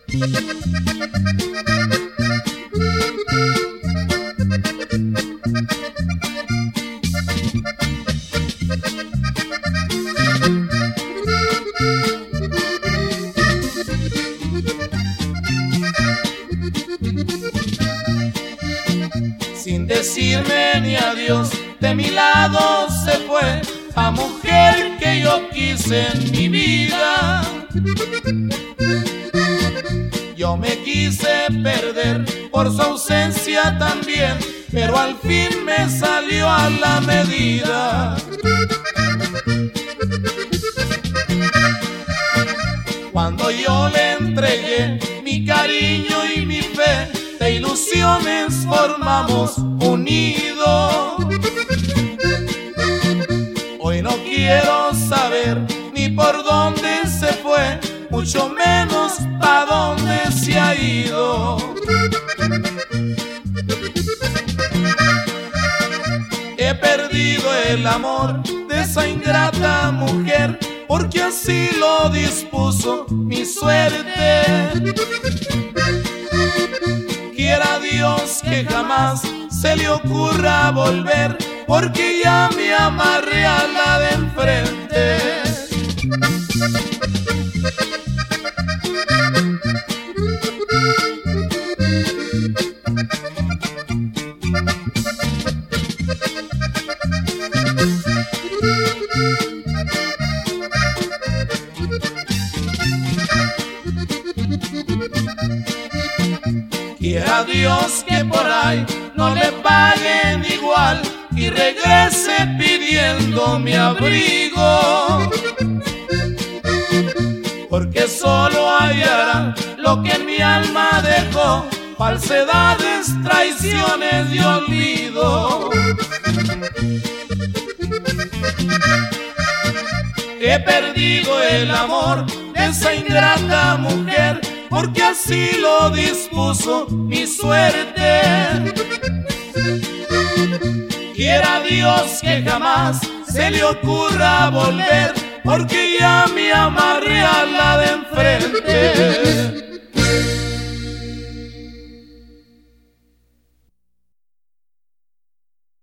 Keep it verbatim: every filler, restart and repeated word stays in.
Sin decirme ni adiós, de mi lado se fue la mujer que yo quise en mi vida. Yo me quise perder por su ausencia también, pero al fin me salió a la medida. Cuando yo le entregué mi cariño y mi fe, de ilusiones formamos un nido. Hoy no quiero saber ni por dónde se fue, mucho menos a dónde se ha ido. He perdido el amor de esa ingrata mujer, porque así lo dispuso mi suerte. Quiera Dios que jamás se le ocurra volver, porque ya me amarré a la de enfrente. Quiera Dios que por ahí no le paguen igual y regrese pidiendo mi abrigo, porque solo hallará lo que en mi alma dejó, falsedades, traiciones y olvido. He perdido el amor de esa ingrata mujer, porque así lo dispuso mi suerte. Quiera Dios que jamás se le ocurra volver, porque ya me amarré a la de enfrente.